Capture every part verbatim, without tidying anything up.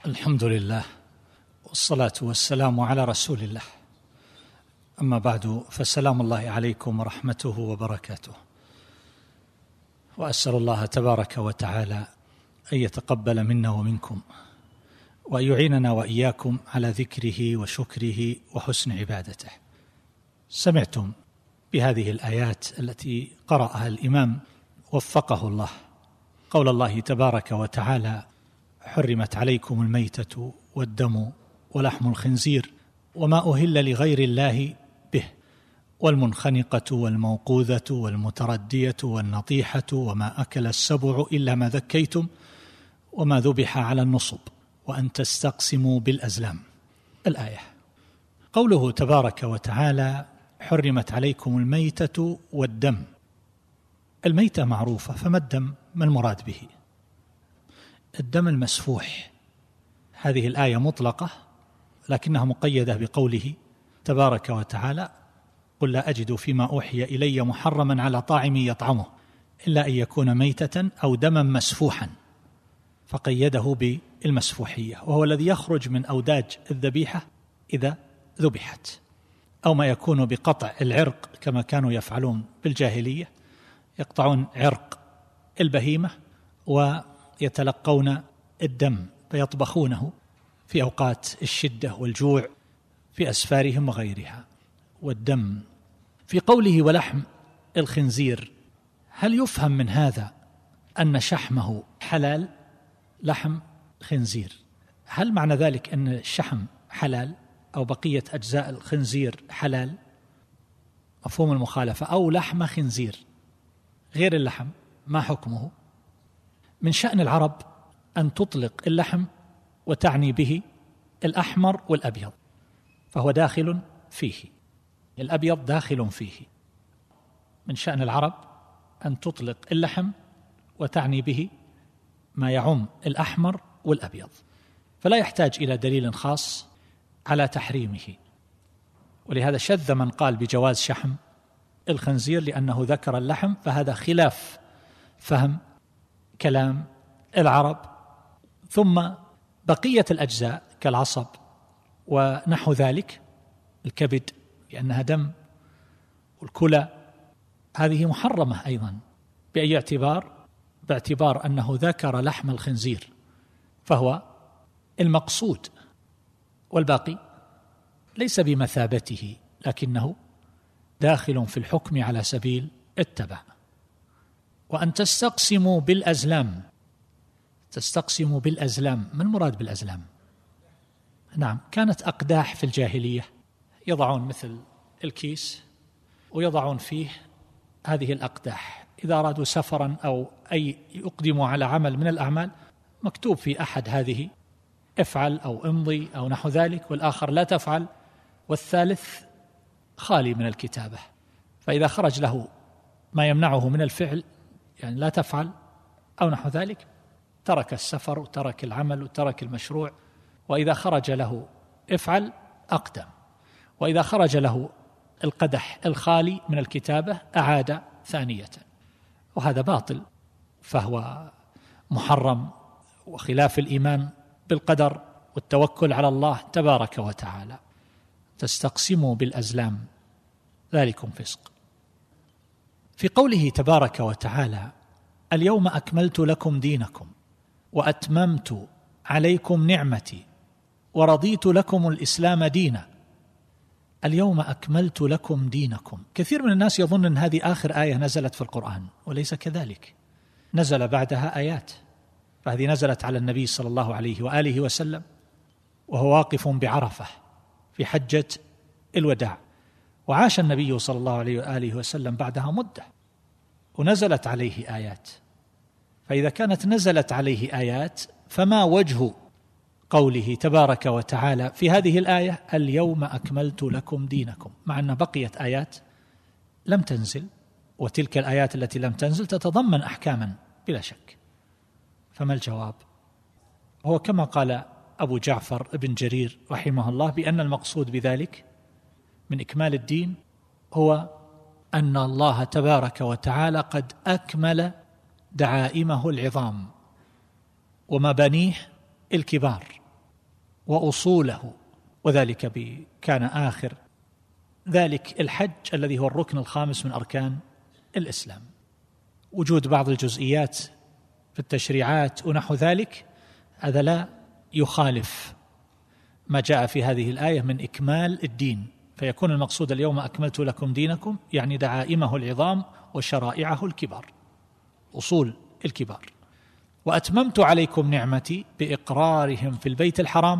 الحمد لله والصلاة والسلام على رسول الله، أما بعد، فسلام الله عليكم ورحمته وبركاته. وأسأل الله تبارك وتعالى أن يتقبل منا ومنكم، وأن يعيننا وإياكم على ذكره وشكره وحسن عبادته. سمعتم بهذه الآيات التي قرأها الإمام وفقه الله، قول الله تبارك وتعالى: حرمت عليكم الميتة والدم ولحم الخنزير وما أهل لغير الله به والمنخنقة والموقوذة والمتردية والنطيحة وما أكل السبع إلا ما ذكيتم وما ذبح على النصب وأن تستقسموا بالأزلام. الآية. قوله تبارك وتعالى: حرمت عليكم الميتة والدم. الميتة معروفة، فما الدم؟ ما المراد به؟ الدم المسفوح. هذه الآية مطلقة لكنها مقيدة بقوله تبارك وتعالى: قل لا أجد فيما أوحي إلي محرما على طاعم يطعمه إلا أن يكون ميتة أو دما مسفوحا، فقيده بالمسفوحية، وهو الذي يخرج من أوداج الذبيحة إذا ذبحت، أو ما يكون بقطع العرق كما كانوا يفعلون بالجاهلية، يقطعون عرق البهيمة ويتلقون الدم فيطبخونه في أوقات الشدة والجوع في أسفارهم وغيرها. والدم في قوله ولحم الخنزير، هل يفهم من هذا أن شحمه حلال؟ لحم خنزير، هل معنى ذلك أن الشحم حلال أو بقية أجزاء الخنزير حلال؟ مفهوم المخالفة. أو لحم خنزير غير اللحم، ما حكمه؟ من شأن العرب أن تطلق اللحم وتعني به الأحمر والأبيض، فهو داخل فيه، الأبيض داخل فيه. من شأن العرب أن تطلق اللحم وتعني به ما يعم الأحمر والأبيض، فلا يحتاج إلى دليل خاص على تحريمه. ولهذا شذ من قال بجواز شحم الخنزير لأنه ذكر اللحم، فهذا خلاف فهم كلام العرب. ثم بقية الأجزاء كالعصب ونحو ذلك، الكبد لأنها دم، والكلى، هذه محرمة أيضا بأي اعتبار؟ باعتبار أنه ذكر لحم الخنزير فهو المقصود، والباقي ليس بمثابته لكنه داخل في الحكم على سبيل التبع. وأن تستقسموا بالأزلام. تستقسموا بالأزلام، ما المراد بالأزلام؟ نعم، كانت أقداح في الجاهلية يضعون مثل الكيس ويضعون فيه هذه الأقداح، إذا أرادوا سفرا أو أي يقدموا على عمل من الأعمال مكتوب في أحد هذه افعل أو امضي أو نحو ذلك، والآخر لا تفعل، والثالث خالي من الكتابة، فإذا خرج له ما يمنعه من الفعل، يعني لا تفعل أو نحو ذلك، ترك السفر وترك العمل وترك المشروع. وإذا خرج له افعل أقدم، وإذا خرج له القدح الخالي من الكتابة أعاد ثانية، وهذا باطل، فهو محرم وخلاف الإيمان بالقدر والتوكل على الله تبارك وتعالى. تستقسموا بالأزلام ذلكم فسق. في قوله تبارك وتعالى: اليوم أكملت لكم دينكم وأتممت عليكم نعمتي ورضيت لكم الإسلام دينا. اليوم أكملت لكم دينكم. كثير من الناس يظن أن هذه آخر آية نزلت في القرآن، وليس كذلك، نزل بعدها آيات، فهذه نزلت على النبي صلى الله عليه وآله وسلم وهو واقف بعرفة في حجة الوداع، وعاش النبي صلى الله عليه وآله وسلم بعدها مدة ونزلت عليه آيات. فإذا كانت نزلت عليه آيات، فما وجه قوله تبارك وتعالى في هذه الآية: اليوم أكملت لكم دينكم، مع أن بقيت آيات لم تنزل، وتلك الآيات التي لم تنزل تتضمن أحكاما بلا شك. فما الجواب؟ هو كما قال أبو جعفر ابن جرير رحمه الله بأن المقصود بذلك من إكمال الدين هو أن الله تبارك وتعالى قد أكمل دعائمه العظام ومبانيه الكبار، وأصوله، وذلك كان آخر ذلك الحج الذي هو الركن الخامس من أركان الإسلام. وجود بعض الجزئيات في التشريعات ونحو ذلك هذا لا يخالف ما جاء في هذه الآية من إكمال الدين، فيكون المقصود اليوم أكملت لكم دينكم يعني دعائمه العظام وشرائعه الكبار، أصول الكبار. وأتممت عليكم نعمتي بإقرارهم في البيت الحرام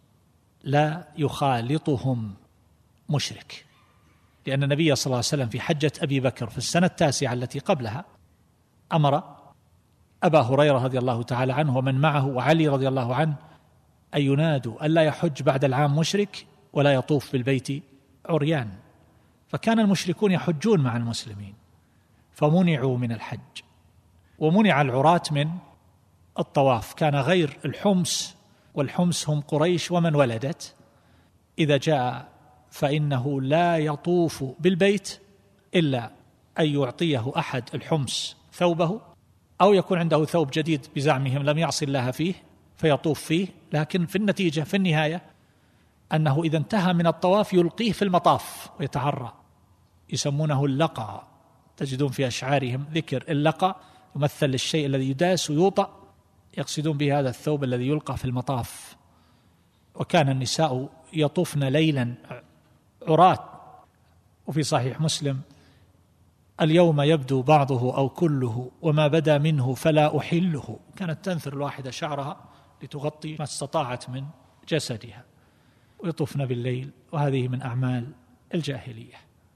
لا يخالطهم مشرك، لأن النبي صلى الله عليه وسلم في حجة أبي بكر في السنة التاسعة التي قبلها أمر أبا هريرة رضي الله تعالى عنه ومن معه وعلي رضي الله عنه أن ينادوا ألا يحج بعد العام مشرك ولا يطوف بالبيت عريان، فكان المشركون يحجون مع المسلمين فمنعوا من الحج، ومنع العراة من الطواف. كان غير الحمس، والحمس هم قريش ومن ولدت، إذا جاء فإنه لا يطوف بالبيت إلا أن يعطيه أحد الحمس ثوبه، أو يكون عنده ثوب جديد بزعمهم لم يعصي الله فيه فيطوف فيه، لكن في النتيجة في النهاية أنه إذا انتهى من الطواف يلقيه في المطاف ويتعرى، يسمونه اللقى، تجدون في أشعارهم ذكر اللقى، يمثل الشيء الذي يداس ويوطأ، يقصدون به هذا الثوب الذي يلقى في المطاف. وكان النساء يطوفن ليلا عراة، وفي صحيح مسلم اليوم يبدو بعضه أو كله وما بدا منه فلا أحله، كانت تنثر الواحدة شعرها لتغطي ما استطاعت من جسدها، ويطوفن بالليل، وهذه من أعمال الجاهلية.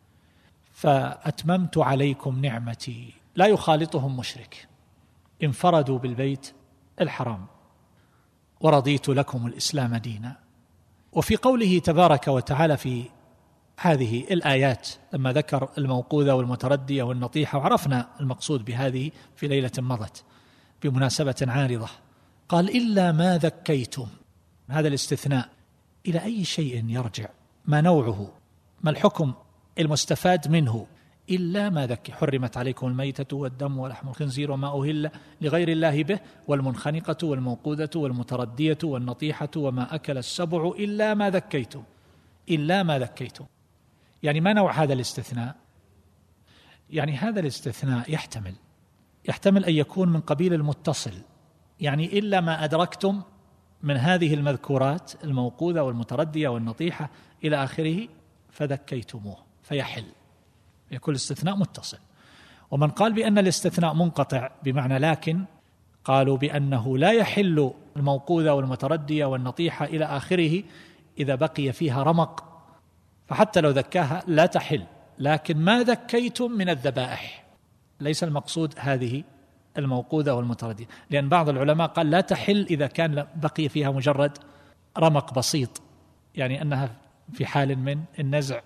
فأتممت عليكم نعمتي لا يخالطهم مشرك، انفردوا بالبيت الحرام، ورضيت لكم الإسلام دينا. وفي قوله تبارك وتعالى في هذه الآيات لما ذكر الموقوذة والمتردية والنطيحة، وعرفنا المقصود بهذه في ليلة مضت بمناسبة عارضة، قال إلا ما ذكيتم. هذا الاستثناء إلى أي شيء يرجع؟ ما نوعه؟ ما الحكم المستفاد منه؟ إلا ما ذكي، حرمت عليكم الميتة والدم ولحم الخنزير وما أهل لغير الله به والمنخنقة والموقوذة والمتردية والنطيحة وما أكل السبع إلا ما ذكيتم. إلا ما ذكيتم يعني ما نوع هذا الاستثناء؟ يعني هذا الاستثناء يحتمل يحتمل أن يكون من قبيل المتصل، يعني إلا ما أدركتم من هذه المذكورات الموقوذة والمتردية والنطيحة إلى آخره فذكيتموه فيحل، يكون الاستثناء متصل. ومن قال بأن الاستثناء منقطع بمعنى لكن، قالوا بأنه لا يحل الموقوذة والمتردية والنطيحة إلى آخره إذا بقي فيها رمق، فحتى لو ذكاها لا تحل، لكن ما ذكيتم من الذبائح ليس المقصود هذه الموقوذة والمتردية، لأن بعض العلماء قال لا تحل إذا كان بقي فيها مجرد رمق بسيط، يعني أنها في حال من النزع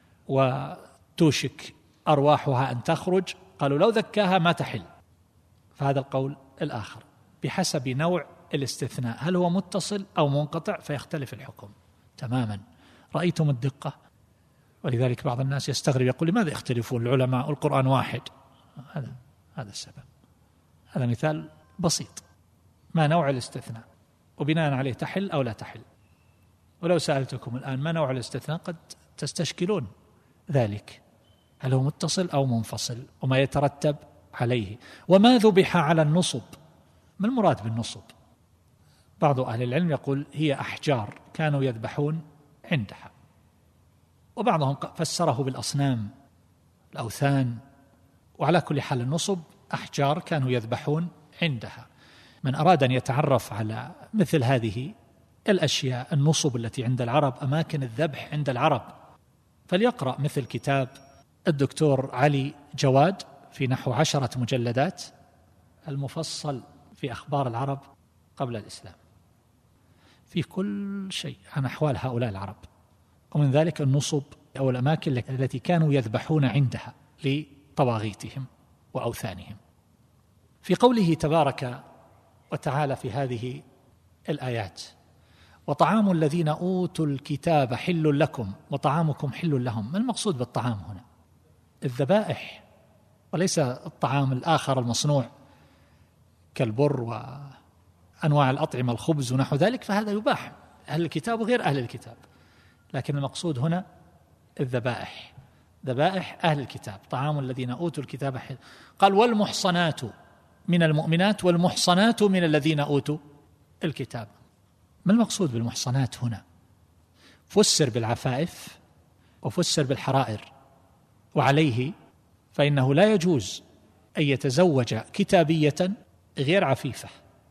وتوشك أرواحها أن تخرج، قالوا لو ذكاها ما تحل. فهذا القول الآخر بحسب نوع الاستثناء، هل هو متصل أو منقطع فيختلف الحكم تماما. رأيتم الدقة؟ ولذلك بعض الناس يستغرب يقول لماذا يختلفون العلماء والقرآن واحد؟ هذا هذا السبب. هذا مثال بسيط، ما نوع الاستثناء وبناء عليه تحل أو لا تحل. ولو سألتكم الآن ما نوع الاستثناء قد تستشكلون ذلك، هل هو متصل أو منفصل وما يترتب عليه. وما ذبح على النصب، ما المراد بالنصب؟ بعض أهل العلم يقول هي أحجار كانوا يذبحون عندها، وبعضهم فسره بالأصنام الأوثان، وعلى كل حال النصب أحجار كانوا يذبحون عندها. من أراد أن يتعرف على مثل هذه الأشياء النصب التي عند العرب، أماكن الذبح عند العرب، فليقرأ مثل كتاب الدكتور علي جواد في نحو عشرة مجلدات المفصل في أخبار العرب قبل الإسلام، في كل شيء عن أحوال هؤلاء العرب، ومن ذلك النصب أو الأماكن التي كانوا يذبحون عندها لطواغيتهم وأوثانهم. في قوله تبارك وتعالى في هذه الآيات وطعام الذين أوتوا الكتاب حل لكم وطعامكم حل لهم، ما المقصود بالطعام هنا؟ الذبائح وليس الطعام الآخر المصنوع كالبر وأنواع الأطعمة الخبز ونحو ذلك، فهذا يباح أهل الكتاب وغير أهل الكتاب، لكن المقصود هنا الذبائح، ذبائح أهل الكتاب، طعام الذين أوتوا الكتاب حل. قال والمحصنات من المؤمنات والمحصنات من الذين أوتوا الكتاب. ما المقصود بالمحصنات هنا؟ فسر بالعفائف وفسر بالحرائر، وعليه فإنه لا يجوز أن يتزوج كتابية غير عفيفة،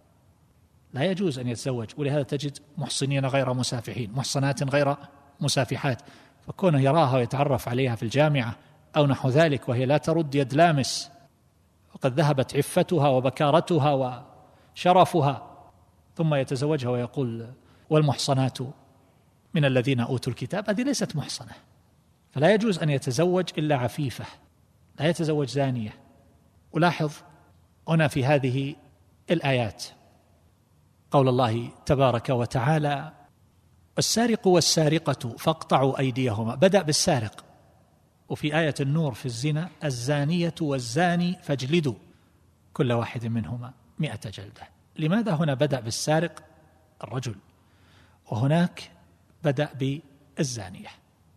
لا يجوز أن يتزوج. ولهذا تجد محصنين غير مسافحين، محصنات غير مسافحات، فكونه يراها ويتعرف عليها في الجامعة أو نحو ذلك وهي لا ترد يد لامس وقد ذهبت عفتها وبكارتها وشرفها، ثم يتزوجها ويقول والمحصنات من الذين أوتوا الكتاب، هذه ليست محصنة. فلا يجوز أن يتزوج إلا عفيفة، لا يتزوج زانية. ولاحظ هنا في هذه الآيات قول الله تبارك وتعالى والسارق والسارقة فاقطعوا أيديهما، بدأ بالسارق. وفي آية النور في الزنا الزانية والزاني فاجلدوا كل واحد منهما مئة جلدة. لماذا هنا بدأ بالسارق الرجل وهناك بدأ بالزانية؟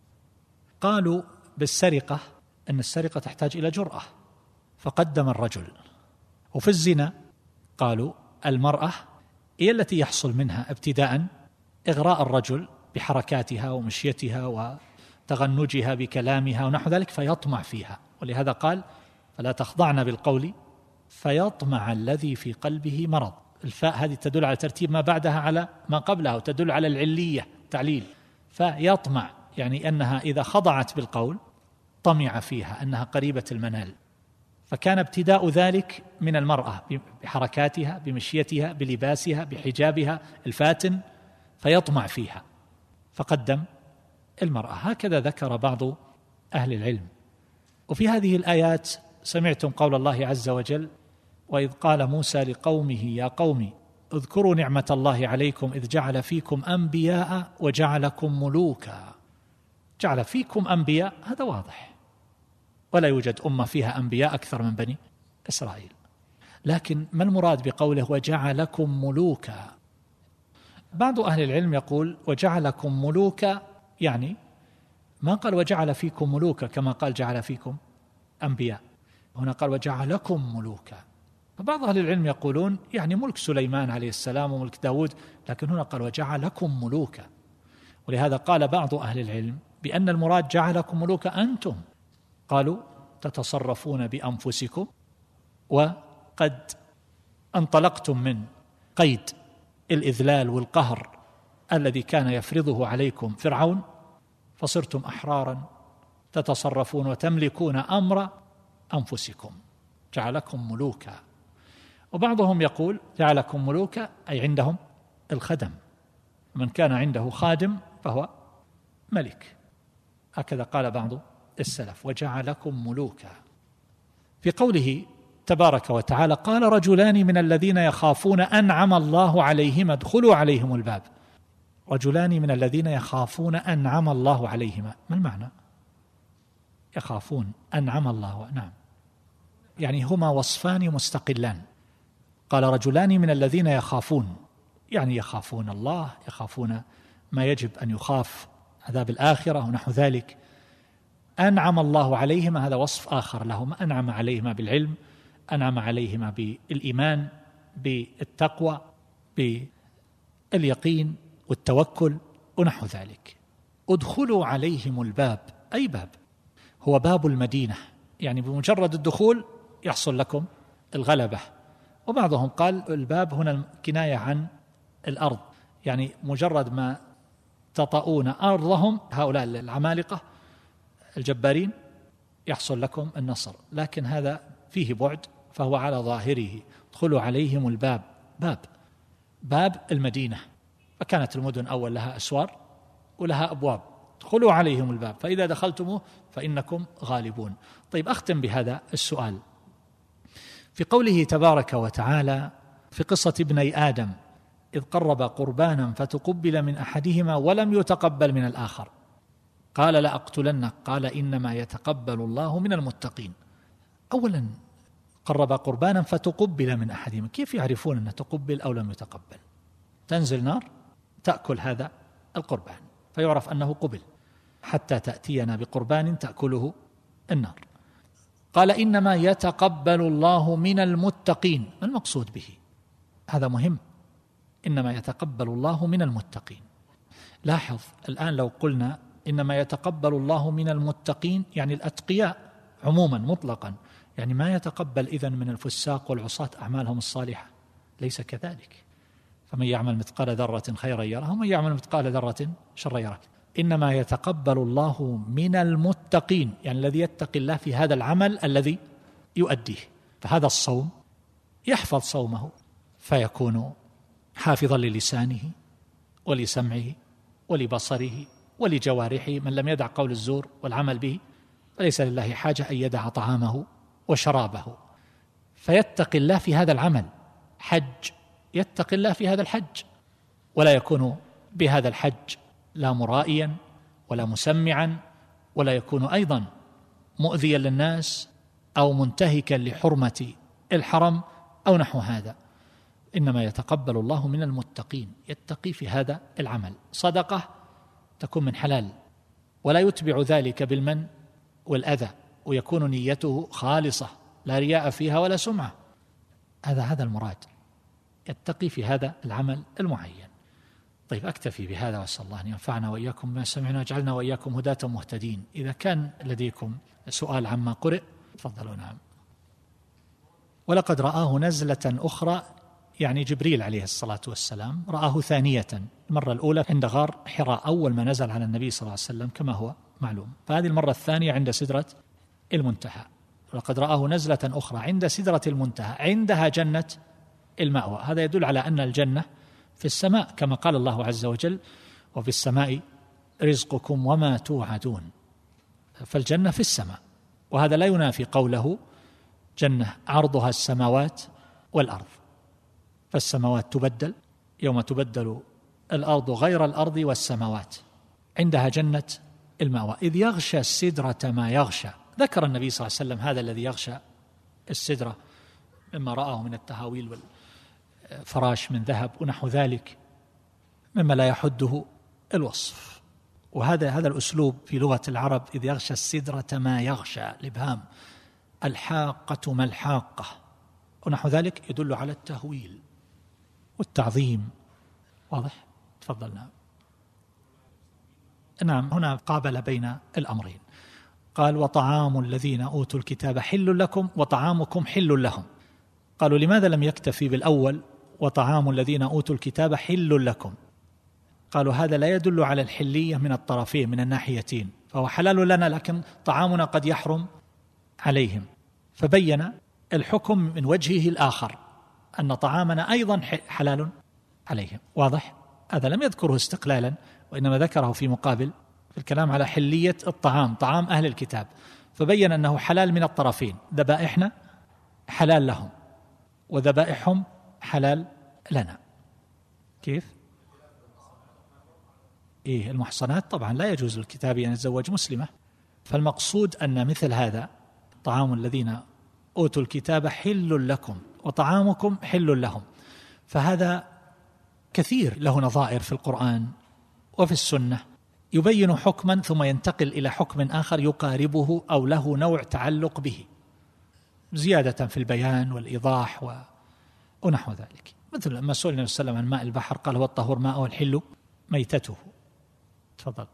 قالوا بالسرقة أن السرقة تحتاج إلى جرأة فقدم الرجل، وفي الزنا قالوا المرأة هي التي يحصل منها ابتداء إغراء الرجل بحركاتها ومشيتها وتغنجها بكلامها ونحو ذلك فيطمع فيها، ولهذا قال فلا تخضعن بالقول فيطمع الذي في قلبه مرض. الفاء هذه تدل على ترتيب ما بعدها على ما قبلها وتدل على العلية تعليل، فيطمع يعني أنها إذا خضعت بالقول طمع فيها أنها قريبة المنال، فكان ابتداء ذلك من المرأة بحركاتها بمشيتها بلباسها بحجابها الفاتن فيطمع فيها فقدم المرأة. هكذا ذكر بعض أهل العلم. وفي هذه الآيات سمعتم قول الله عز وجل وإذ قال موسى لقومه يا قوم اذكروا نعمة الله عليكم إذ جعل فيكم أنبياء وجعلكم ملوكا. جعل فيكم أنبياء هذا واضح، ولا يوجد أمة فيها أنبياء أكثر من بني إسرائيل، لكن ما المراد بقوله وجعلكم ملوكا؟ بعض أهل العلم يقول وجعلكم ملوكا يعني ما قال وجعل فيكم ملوكا كما قال جعل فيكم أنبياء، هنا قال وجعلكم ملوكا. فبعض أهل العلم يقولون يعني ملك سليمان عليه السلام وملك داود، لكن هنا قال وجعلكم ملوكا. ولهذا قال بعض أهل العلم بأن المراد جعلكم ملوكا أنتم، قالوا تتصرفون بأنفسكم وقد انطلقتم من قيد الإذلال والقهر الذي كان يفرضه عليكم فرعون، فصرتم أحرارا تتصرفون وتملكون أمر أنفسكم، جعلكم ملوكا. وبعضهم يقول جعلكم ملوكا أي عندهم الخدم، من كان عنده خادم فهو ملك، هكذا قال بعض السلف وجعلكم ملوكا. في قوله تبارك وتعالى قال رجلان من الذين يخافون أنعم الله عليهما ادخلوا عليهم الباب. رجلان من الذين يخافون أنعم الله عليهما، ما المعنى؟ يخافون أنعم الله، نعم، يعني هما وصفان مستقلان. قال رجلان من الذين يخافون يعني يخافون الله، يخافون ما يجب أن يخاف، عذاب الآخرة ونحو ذلك. أنعم الله عليهما هذا وصف آخر لهما، أنعم عليهما بالعلم، أنعم عليهما بالإيمان بالتقوى باليقين والتوكل ونحو ذلك. ادخلوا عليهم الباب، أي باب؟ هو باب المدينة، يعني بمجرد الدخول يحصل لكم الغلبة. وبعضهم قال الباب هنا كناية عن الأرض، يعني مجرد ما تطؤون أرضهم هؤلاء العمالقة الجبارين يحصل لكم النصر، لكن هذا فيه بعد، فهو على ظاهره ادخلوا عليهم الباب، باب باب المدينة، فكانت المدن أول لها أسوار ولها أبواب، ادخلوا عليهم الباب فإذا دخلتموه فإنكم غالبون. طيب أختم بهذا السؤال في قوله تبارك وتعالى في قصة ابني آدم إذ قرب قربانا فتقبل من أحدهما ولم يتقبل من الآخر قال لأقتلنك قال إنما يتقبل الله من المتقين. أولا قرب قربانا فتقبل من أحدهما، كيف يعرفون أن تقبل أو لم يتقبل؟ تنزل نار تأكل هذا القربان فيعرف أنه قبل، حتى تأتينا بقربان تأكله النار. قال إنما يتقبل الله من المتقين. ما المقصود به؟ هذا مهم. إنما يتقبل الله من المتقين. لاحظ الآن لو قلنا إنما يتقبل الله من المتقين يعني الأتقياء عموما مطلقا، يعني ما يتقبل إذن من الفساق والعصاة أعمالهم الصالحة، ليس كذلك. فمن يعمل مثقال ذرة خيرا يره ومن يعمل مثقال ذرة شرا يره. إنما يتقبل الله من المتقين، يعني الذي يتقي الله في هذا العمل الذي يؤديه. فهذا الصوم يحفظ صومه فيكون حافظا للسانه ولسمعه ولبصره ولجوارحه. من لم يدع قول الزور والعمل به فليس لله حاجة أن يدع طعامه وشرابه. فيتقي الله في هذا العمل. حج، يتقي الله في هذا الحج، ولا يكون بهذا الحج لا مرائيا ولا مسمعا، ولا يكون أيضا مؤذيا للناس أو منتهكا لحرمة الحرم أو نحو هذا. إنما يتقبل الله من المتقين، يتقي في هذا العمل. صدقة تكون من حلال ولا يتبع ذلك بالمن والأذى، ويكون نيته خالصة لا رياء فيها ولا سمعة. هذا هذا المراد، يتقي في هذا العمل المعين. طيب أكتفي بهذا، وأسأل الله أن ينفعنا وإياكم بما سمعنا ويجعلنا وإياكم هداة مهتدين. إذا كان لديكم سؤال عما قرئ تفضلوا. نعم. ولقد رآه نزلة أخرى، يعني جبريل عليه الصلاة والسلام رآه ثانية. المرة الأولى عند غار حراء أول ما نزل على النبي صلى الله عليه وسلم كما هو معلوم، فهذه المرة الثانية عند سدرة المنتهى. ولقد رآه نزلة أخرى عند سدرة المنتهى عندها جنة المأوى. هذا يدل على أن الجنة في السماء كما قال الله عز وجل وفي السماء رزقكم وما توعدون. فالجنة في السماء، وهذا لا ينافي قوله جنة عرضها السماوات والأرض. فالسماوات تبدل يوم تبدل الأرض غير الأرض والسماوات. عندها جنة المأوى. إذ يغشى السدرة ما يغشى. ذكر النبي صلى الله عليه وسلم هذا الذي يغشى السدرة مما رآه من التهاويل والفراش من ذهب ونحو ذلك مما لا يحده الوصف. وهذا هذا الأسلوب في لغة العرب، إذ يغشى السدرة ما يغشى، الإبهام، الحاقة ما الحاقة ونحو ذلك، يدل على التهويل والتعظيم. واضح؟ تفضلنا. نعم، هنا قابل بين الأمرين. قال وطعام الذين أوتوا الكتاب حل لكم وطعامكم حل لهم. قالوا لماذا لم يكتفي بالأول وطعام الذين أوتوا الكتاب حل لكم؟ قالوا هذا لا يدل على الحلية من الطرفين من الناحيتين، فهو حلال لنا لكن طعامنا قد يحرم عليهم. فبين الحكم من وجهه الآخر أن طعامنا أيضا حلال عليهم. واضح؟ هذا لم يذكره استقلالا، وإنما ذكره في مقابل في الكلام على حلية الطعام، طعام أهل الكتاب، فبين أنه حلال من الطرفين. ذبائحنا حلال لهم وذبائحهم حلال لنا. كيف؟ إيه المحصنات طبعا لا يجوز للكتاب أن يتزوج مسلمة. فالمقصود أن مثل هذا طعام الذين أوتوا الكتاب حل لكم وطعامكم حل لهم، فهذا كثير له نظائر في القرآن وفي السنة، يبين حكما ثم ينتقل إلى حكم آخر يقاربه أو له نوع تعلق به، زيادة في البيان والإيضاح و... ونحو ذلك. مثل لما سئل النبي صلى الله عليه وسلم عن ماء البحر قال هو الطهور ماءه والحل ميتته. تفضل.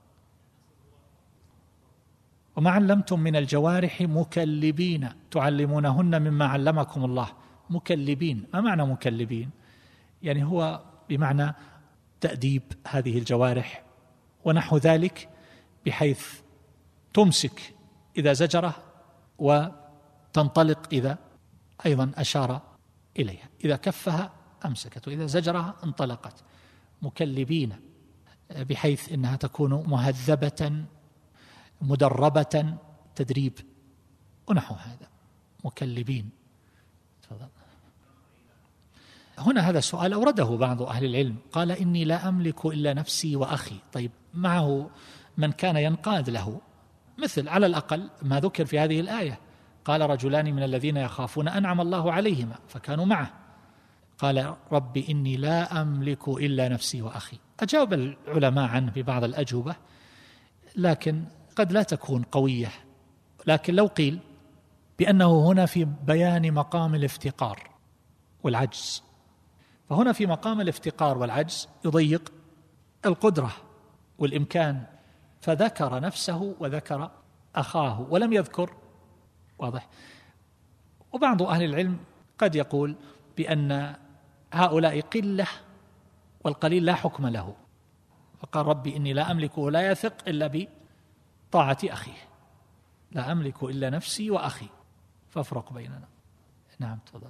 وما علمتم من الجوارح مكلبين تعلمونهن مما علمكم الله. مكلبين، ما معنى مكلبين؟ يعني هو بمعنى تأديب هذه الجوارح ونحو ذلك، بحيث تمسك إذا زجره وتنطلق إذا أيضا أشار إليها، إذا كفها أمسكت وإذا زجرها انطلقت. مكلبين بحيث إنها تكون مهذبة مدربة تدريب ونحو هذا. مكلبين. تفضل. هنا هذا السؤال أورده بعض أهل العلم، قال إني لا أملك إلا نفسي وأخي. طيب معه من كان ينقاد له، مثل على الأقل ما ذكر في هذه الآية، قال رجلان من الذين يخافون أنعم الله عليهما فكانوا معه. قال ربي إني لا أملك إلا نفسي وأخي. أجاب العلماء عنه ببعض الأجوبة لكن قد لا تكون قوية، لكن لو قيل بأنه هنا في بيان مقام الافتقار والعجز، فهنا في مقام الافتقار والعجز يضيق القدرة والإمكان، فذكر نفسه وذكر أخاه ولم يذكر. واضح؟ وبعض أهل العلم قد يقول بأن هؤلاء قلة والقليل لا حكم له، فقال ربي إني لا أملك ولا يثق إلا بطاعة أخيه، لا أملك إلا نفسي وأخي فافرق بيننا. نعم تفضل.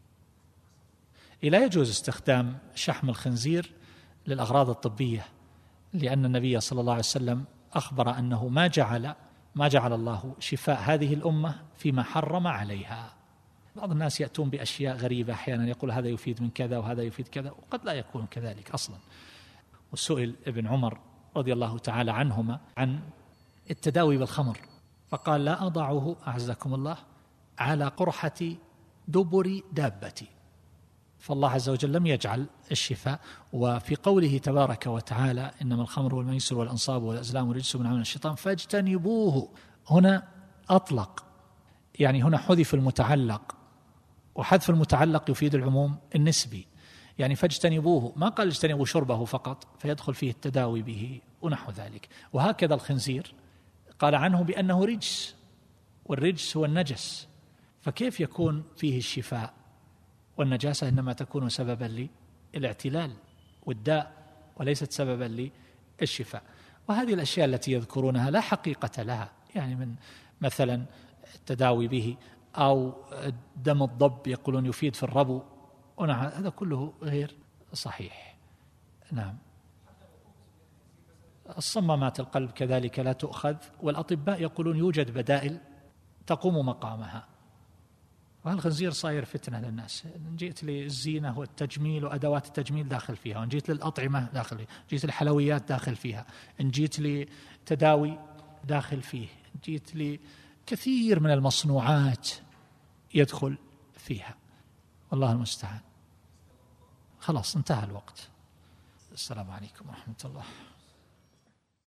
لا يجوز استخدام شحم الخنزير للأغراض الطبية، لأن النبي صلى الله عليه وسلم أخبر أنه ما جعل ما جعل الله شفاء هذه الأمة فيما حرم عليها. بعض الناس يأتون بأشياء غريبة أحيانا، يقول هذا يفيد من كذا وهذا يفيد كذا، وقد لا يكون كذلك أصلا. وسئل ابن عمر رضي الله تعالى عنهما عن التداوي بالخمر، فقال لا أضعه أعزكم الله على قرحة دبر دابتي، فالله عز وجل لم يجعل الشفاء. وفي قوله تبارك وتعالى إنما الخمر والميسر والأنصاب والأزلام رجس من عمل الشيطان فاجتنبوه، هنا أطلق، يعني هنا حذف المتعلق، وحذف المتعلق يفيد العموم النسبي، يعني فاجتنبوه، ما قال اجتنبوا شربه فقط فيدخل فيه التداوي به ونحو ذلك. وهكذا الخنزير قال عنه بأنه رجس، والرجس هو النجس، فكيف يكون فيه الشفاء؟ والنجاسة إنما تكون سببا للاعتلال والداء وليست سببا للشفاء. وهذه الأشياء التي يذكرونها لا حقيقة لها، يعني من مثلا التداوي به أو دم الضب يقولون يفيد في الربو، هذا كله غير صحيح. نعم. الصمامات القلب كذلك لا تؤخذ، والأطباء يقولون يوجد بدائل تقوم مقامها. والخنزير صاير فتنة للناس، إن جئت للزينة والتجميل وأدوات التجميل داخل فيها، وإن جئت للأطعمة داخل فيها، إن جئت للحلويات داخل فيها، إن جئت لتداوي داخل فيه، إن جئت لكثير من المصنوعات يدخل فيها، والله المستعان. خلاص انتهى الوقت. السلام عليكم ورحمة الله.